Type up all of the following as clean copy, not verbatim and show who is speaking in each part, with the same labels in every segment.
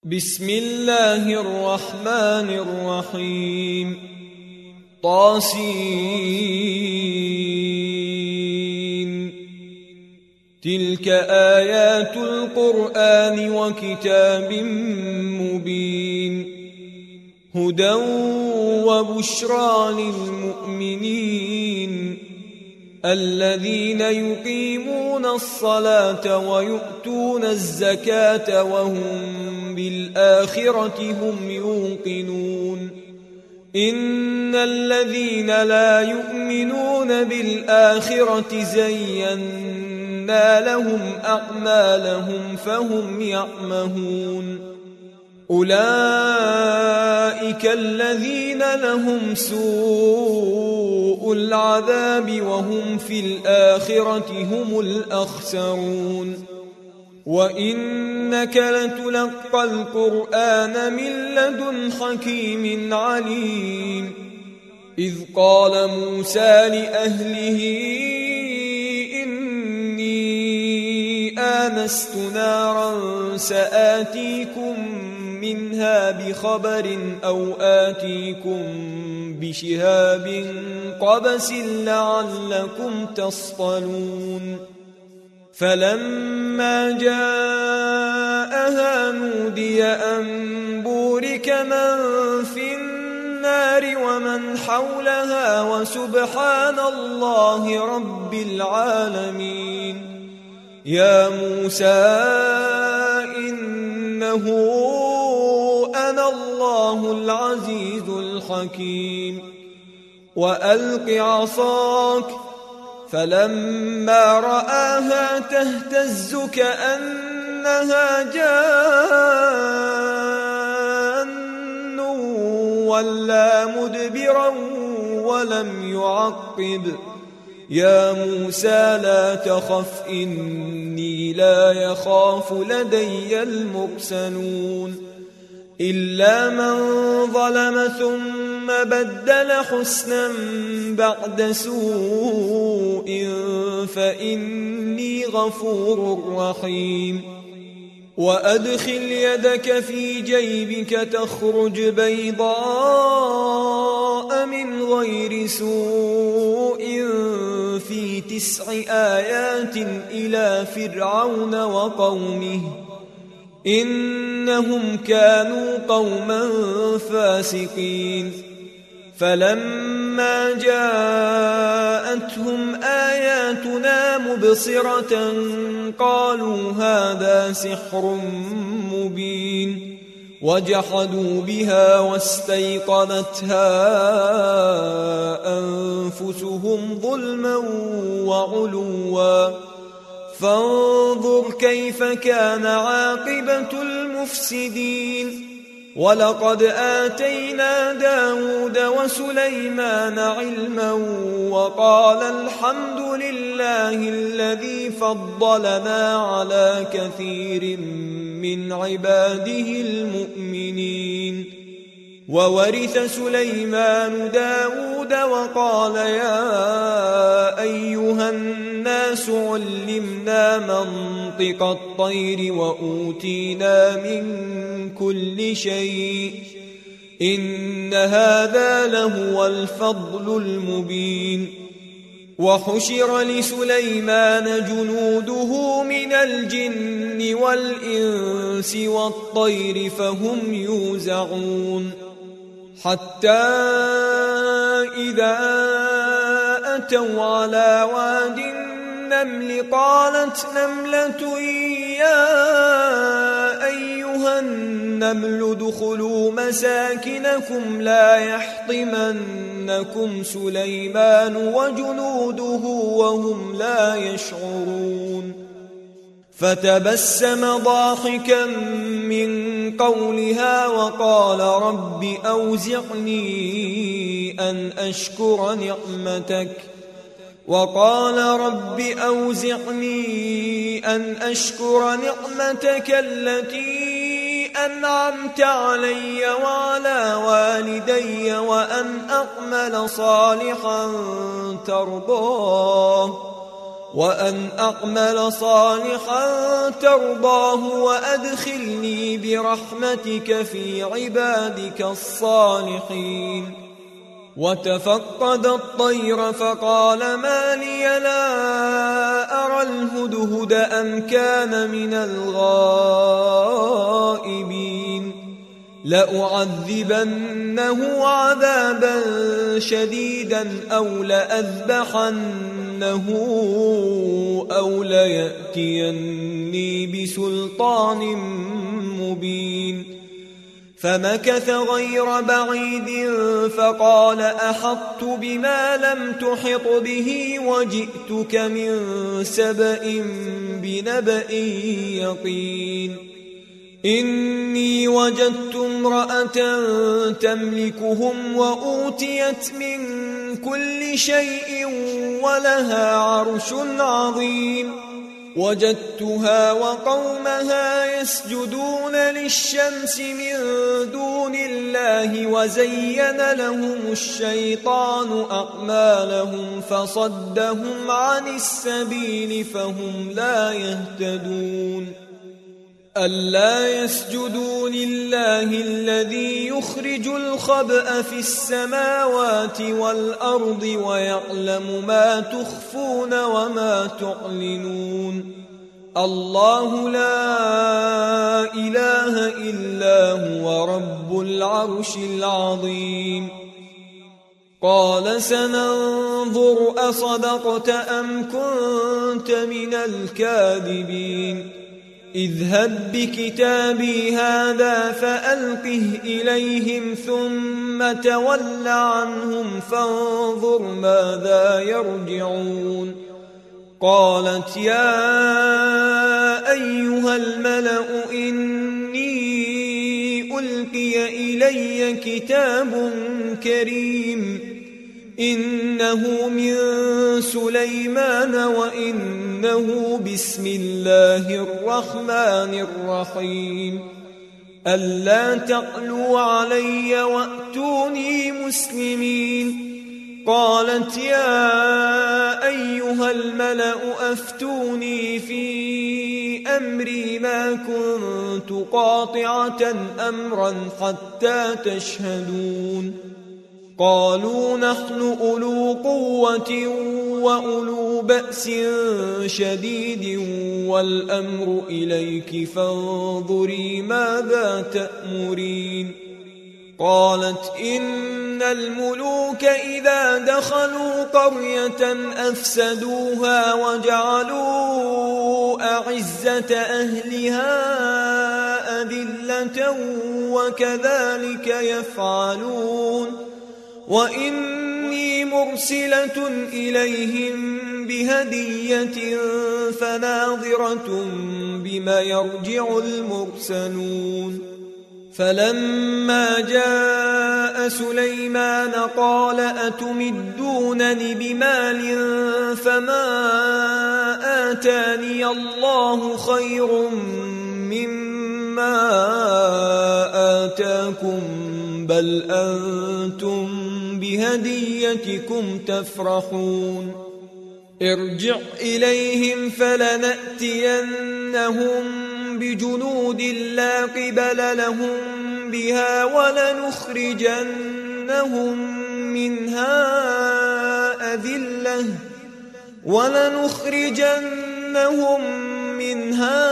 Speaker 1: بسم الله الرحمن الرحيم طاسين تلك آيات القرآن وكتاب مبين هدى وبشرى للمؤمنين الذين يقيمون الصلاة ويؤتون الزكاة وهم بالآخرة هم يوقنون إن الذين لا يؤمنون بالآخرة زينا لهم أعمالهم فهم يعمهون أولئك الذين لهم سوء العذاب وهم في الآخرة هم الأخسرون وإنك لتلقى القرآن من لدن حكيم عليم إذ قال موسى لأهله إني آنست نارا سآتيكم منها بخبر أو آتيكم بشهاب قبس لعلكم تصطلون فلما جاءها نودي أن بورك من في النار ومن حولها وسبحان الله رب العالمين يا موسى إنه أنا الله العزيز الحكيم وألق عصاك فلما رآها تهتز كأنها جان ولا مدبرا ولم يعقب يا موسى لا تخف إني لا يخاف لدي المرسلون إلا من ظلم ثم بدل حسنا بعد سوء فإني غفور رحيم وأدخل يدك في جيبك تخرج بيضاء من غير سوء في 9 آيات إلى فرعون وقومه إنهم كانوا قوما فاسقين فلما جاءتهم آياتنا مبصرة قالوا هذا سحر مبين وجحدوا بها واستيقنتها أنفسهم ظلما وعلوا فانظر كيف كان عاقبة المفسدين ولقد آتينا داود وسليمان علما وقال الحمد لله الذي فضلنا على كثير من عباده المؤمنين وورث سليمان داود وقال يا أيها الناس علمنا منطق الطير وأوتينا من كل شيء إن هذا لهو الفضل المبين وحشر لسليمان جنوده من الجن والإنس والطير فهم يوزعون حتى إذا أتوا على واد النمل قالت نملة يا أيها النمل ادخلوا مساكنكم لا يحطمنكم سليمان وجنوده وهم لا يشعرون فتبسم ضاحكا من قولها وقال رب أوزعني أن أشكر نعمتك التي أنعمت علي وعلى والدي وأن أعمل صالحا ترضاه وأن أعمل صالحا ترضاه وأدخلني برحمتك في عبادك الصالحين. وتفقد الطير فقال ما لي لا أرى الهدهد أم كان من الغائبين لأعذبنه عذابا شديدا أو لأذبحنه أو ليأتيني بسلطان مبين. فمكث غير بعيد فقال أحطت بما لم تحط به وجئتك من سبأ بنبأ يقين. إني وجدت امرأة تملكهم وأوتيت من كل شيء ولها عرش عظيم. وجدتها وقومها يسجدون للشمس من دون الله وزين لهم الشيطان أعمالهم فصدهم عن السبيل فهم لا يهتدون. ألا يسجدوا لله الذي يخرج الخبأ في السماوات والأرض ويعلم ما تخفون وما تعلنون. الله لا إله إلا هو رب العرش العظيم. قال سننظر أصدقت أم كنت من الكاذبين. اذهب بكتابي هذا فألقه إليهم ثم تول عنهم فانظر ماذا يرجعون. قالت يا أيها الملأ إني ألقي إلي كتاب كريم إنه من سليمان وإنه بسم الله الرحمن الرحيم. ألا تعلوا علي وأتوني مسلمين. قالت يا أيها الملأ أفتوني في أمري ما كنت قاطعة أمرا حتى تشهدون. قالوا نحن أولو قوة وأولو بأس شديد والأمر إليك فانظري ماذا تأمرين. قالت إن الملوك إذا دخلوا قرية أفسدوها وجعلوا أعزة أهلها أذلة وكذلك يفعلون. وإني مرسلة إليهم بهدية فناظرة بما يرجع المرسلون. فلما جاء سليمان قال أتمدونني بمال فما آتاني الله خير مما آتاكم بل أنتم بهديتكم تفرحون. ارجع إليهم فلنأتينهم بجنود لا قبل لهم بها ولنخرجنهم منها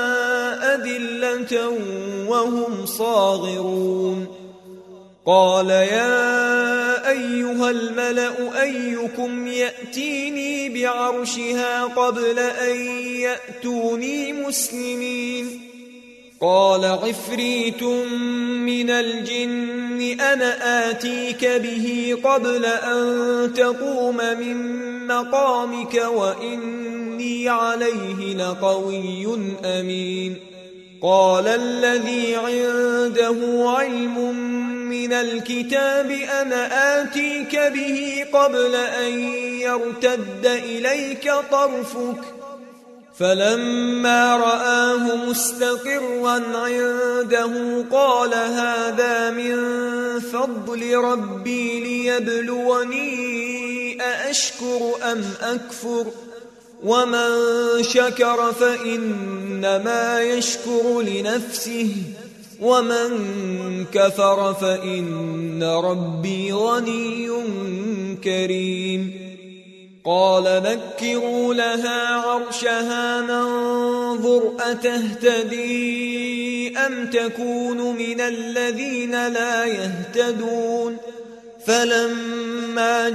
Speaker 1: أذلة وهم صاغرون. قال يا أيها الملأ أيكم يأتيني بعرشها قبل أن يأتوني مسلمين. قال عفريت من الجن أنا آتيك به قبل أن تقوم من مقامك وإني عليه لقوي أمين. قال الذي عنده علم من الكتاب أنا آتيك به قبل أن يرتد إليك طرفك فلما رآه مستقرا عنده قال هذا من فضل ربي ليبلوني أأشكر أم أكفر ومن شكر فإنما يشكر لنفسه ومن كفر فإن ربي غني كريم قال نكروا لها عرشها ننظر أتهتدي أم تكون من الذين لا يهتدون فلما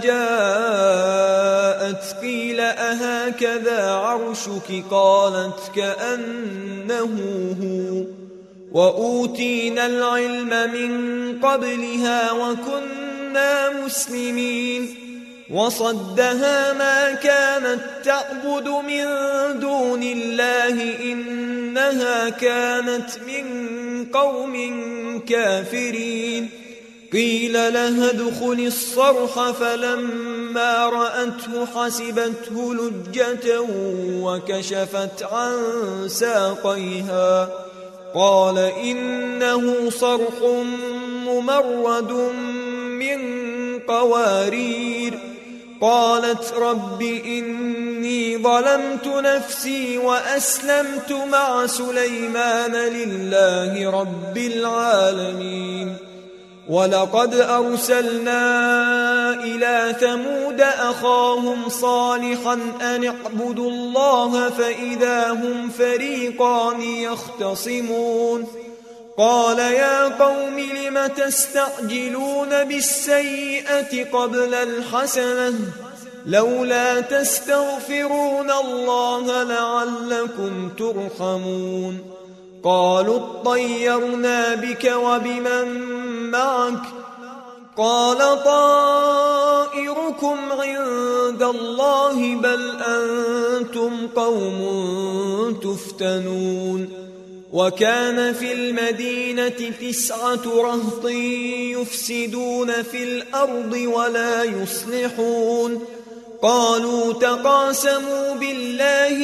Speaker 1: جاءت قيل أهكذا عرشك قالت كأنه هو وأوتينا العلم من قبلها وكنا مسلمين وصدها ما كانت تعبد من دون الله إنها كانت من قوم كافرين قيل لها ادخل الصرح فلما رأته حسبته لجة وكشفت عن ساقيها قال إنه صرح ممرد من قوارير قالت رب إني ظلمت نفسي وأسلمت مع سليمان لله رب العالمين ولقد أرسلنا إلى ثمود أخاهم صالحا أن اعبدوا الله فإذا هم فريقان يختصمون قال يا قوم لم تستعجلون بالسيئة قبل الحسنة لولا تستغفرون الله لعلكم ترحمون قالوا اطيرنا بك وبمن معك قال طائركم عند الله بل أنتم قوم تفتنون وكان في المدينة 9 رهط يفسدون في الأرض ولا يصلحون قالوا تقاسموا بالله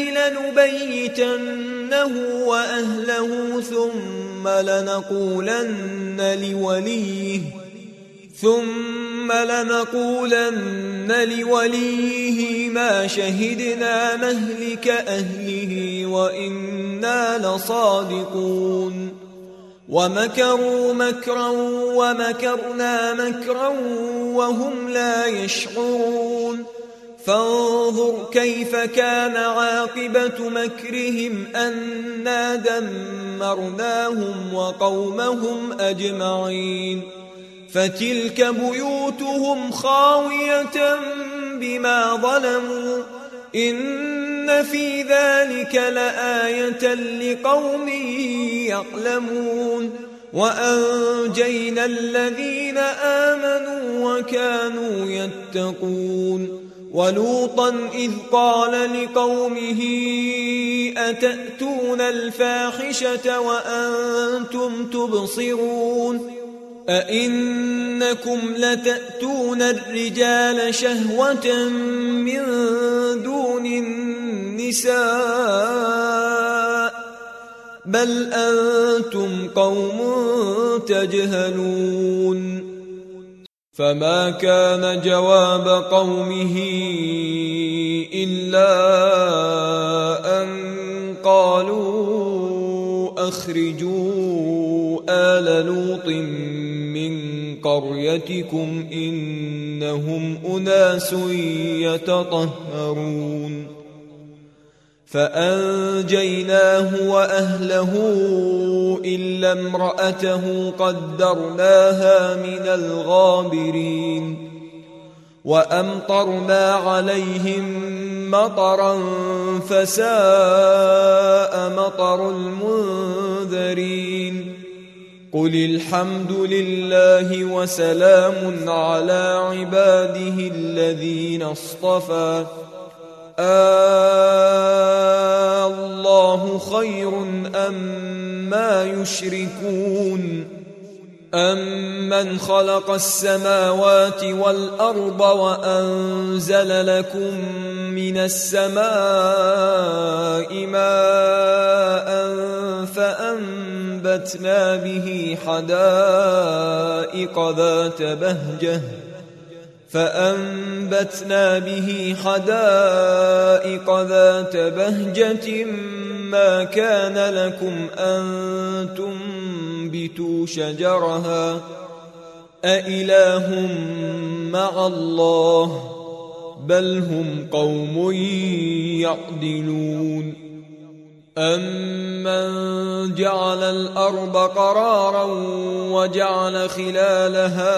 Speaker 1: لنبيتنه وأهله ثم لنقولن لوليه ما شهدنا مهلك أهله وإنا لصادقون ومكروا مكرا ومكرنا مكرا وهم لا يشعرون فانظر كيف كان عاقبة مكرهم أنا دمرناهم وقومهم أجمعين فتلك بيوتهم خاوية بما ظلموا إن في ذلك لآية لقوم يعلمون وأنجينا الذين آمنوا وكانوا يتقون ولوطا إذ قال لقومه أتأتون الفاحشة وأنتم تبصرون أئنكم لتأتون الرجال شهوة من دون النساء بل أنتم قوم تجهلون فما كان جواب قومه إلا أن قالوا أخرجوا آل لوط من قريتكم إنهم أناس يتطهرون فأنجيناه وأهله إلا امرأته قدرناها من الغابرين وأمطرنا عليهم مطرا فساء مطر المنذرين قل الحمد لله وسلام على عباده الذين اصطفى الله خير أما يشركون أمن خلق السماوات والأرض وأنزل لكم من السماء ماء فأنبتنا به حدائق ذات بهجة فأنبتنا به حدائق ذات بهجة ما كان لكم أن تنبتوا شجرها أإله مع الله بل هم قوم يعدلون أمن جعل الأرض قرارا وجعل خلالها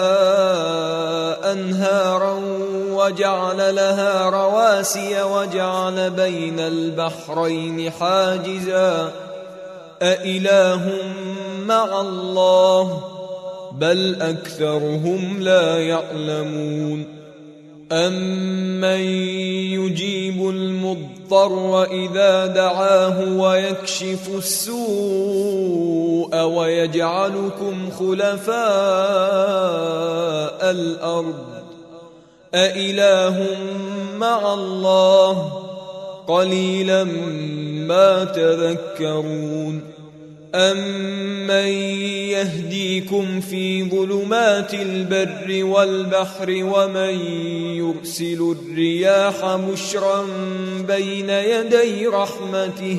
Speaker 1: أنهارا وجعل لها رواسي وجعل بين البحرين حاجزا أإله مع الله بل أكثرهم لا يعلمون أمن يجيب المضطر إذا دعاه ويكشف السوء ويجعلكم خلفاء الأرض أإله مع الله قليلا ما تذكرون أمن يهديكم في ظلمات البر والبحر ومن يرسل الرياح بشرا بين يدي رحمته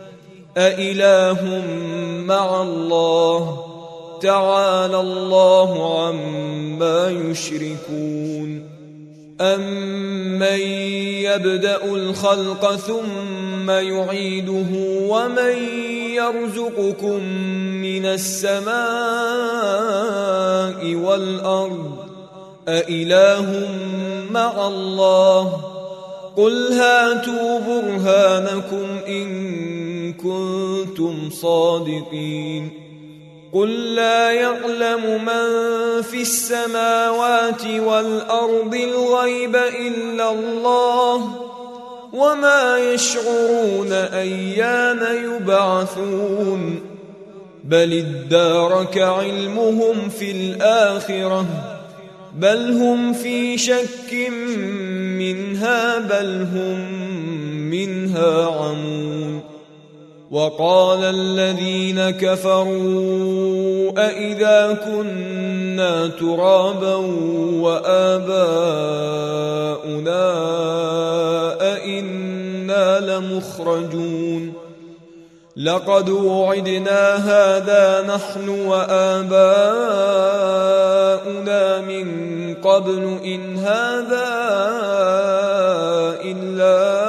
Speaker 1: أإله مع الله تعالى الله عما يشركون أمن يبدأ الخلق ثم يعيده ومن يرزقكم من السماء والأرض أإله مع الله قل هاتوا برهانكم إن كنتم صادقين قل لا يعلم من في السماوات والأرض الغيب إلا الله وما يشعرون أيان يبعثون بل ادارك علمهم في الآخرة بل هم في شك منها بل هم منها عمون وقال الذين كفروا أإذا كنا ترابا وآباؤنا أإنا لمخرجون لقد وعدنا هذا نحن وآباؤنا من قبل إن هذا إلا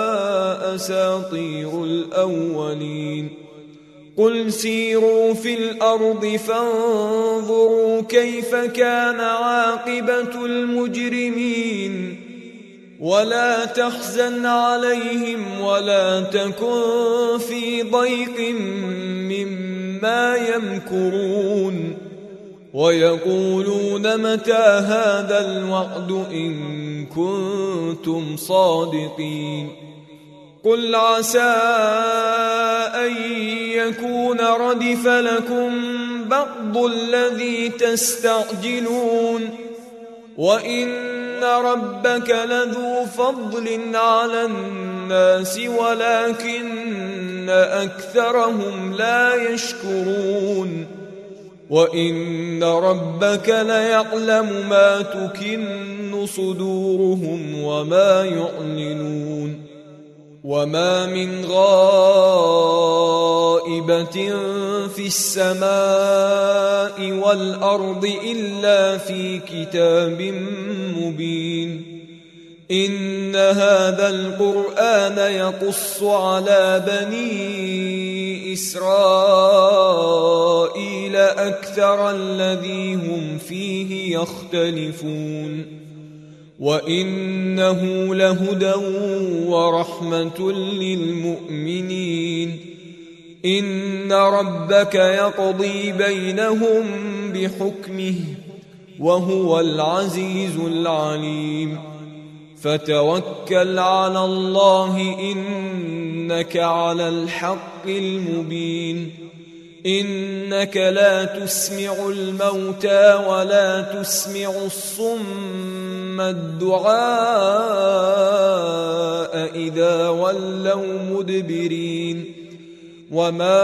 Speaker 1: أساطير الأولين قل سيروا في الأرض فانظروا كيف كان عاقبة المجرمين ولا تحزن عليهم ولا تكن في ضيق مما يمكرون ويقولون متى هذا الوعد إن كنتم صادقين قل عسى أن يكون ردف لكم بعض الذي تستعجلون وإن ربك لذو فضل على الناس ولكن أكثرهم لا يشكرون وإن ربك ليعلم ما تكن صدورهم وما يعلنون وما من غائبة في السماء والأرض إلا في كتاب مبين إن هذا القرآن يقص على بني إسرائيل أكثر الذي هم فيه يختلفون وإنه لهدى ورحمة للمؤمنين إن ربك يقضي بينهم بحكمه وهو العزيز العليم فتوكل على الله إنك على الحق المبين إنك لا تسمع الموتى ولا تسمع الصم الدعاء إذا ولوا مدبرين وما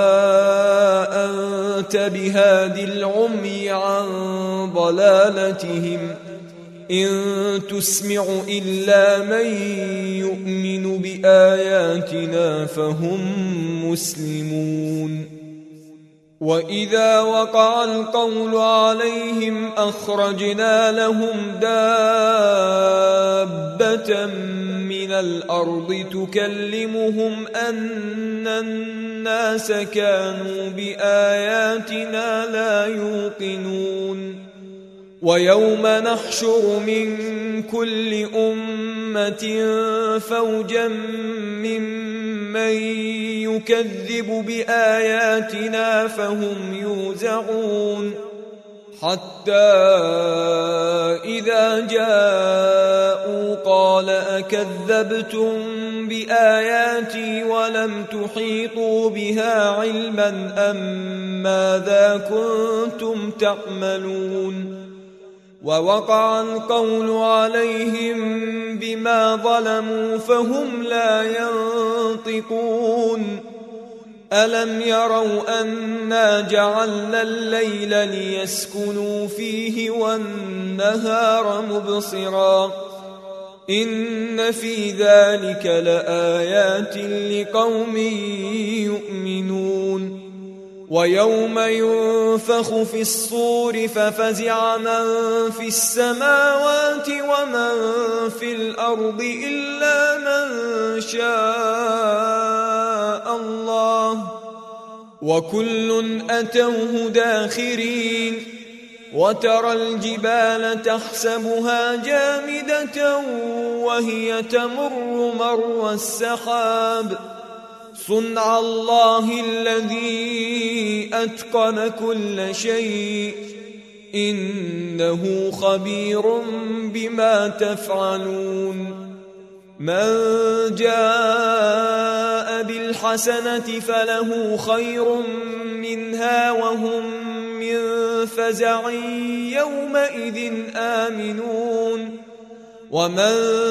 Speaker 1: أنت بهاد العمي عن ضلالتهم إن تسمع إلا من يؤمن بآياتنا فهم مسلمون وإذا وقع القول عليهم أخرجنا لهم دابة من الأرض تكلمهم أن الناس كانوا بآياتنا لا يوقنون ويوم نحشر من كل أمة فوجا ممن يكذب بآياتنا فهم يوزعون حتى إذا جاءوا قال أكذبتم بآياتي ولم تحيطوا بها علما أم ماذا كنتم تعملون ووقع القول عليهم بما ظلموا فهم لا ينطقون ألم يروا أنا جعلنا الليل ليسكنوا فيه والنهار مبصرا إن في ذلك لآيات لقوم يؤمنون ويوم ينفخ في الصور ففزع من في السماوات ومن في الأرض إلا من شاء الله وكل أتوه داخرين وترى الجبال تحسبها جامدة وهي تمر مر السحاب صنع الله الذي أتقن كل شيء إنه خبير بما تفعلون من جاء بالحسنة فله خير منها وهم من فزع يومئذ آمنون ومن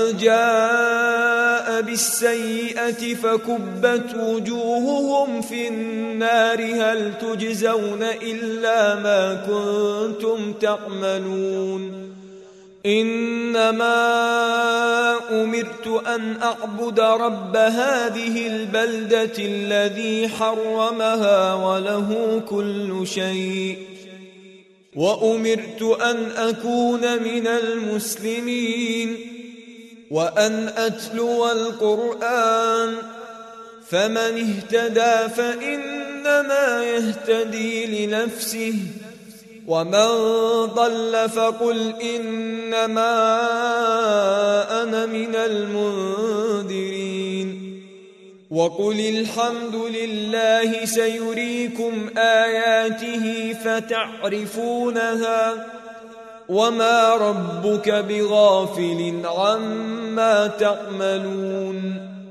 Speaker 1: جاء بالسيئة فكبت وجوههم في النار هل تجزون إلا ما كنتم تعملون إنما أمرت أن أعبد رب هذه البلدة الذي حرمها وله كل شيء وأمرت أن أكون من المسلمين وأن أتلو القرآن فمن اهتدى فإنما يهتدي لنفسه ومن ضل فقل إنما أنا من المنذرين وقل الحمد لله سيريكم آياته فتعرفونها وما ربك بغافل عما تعملون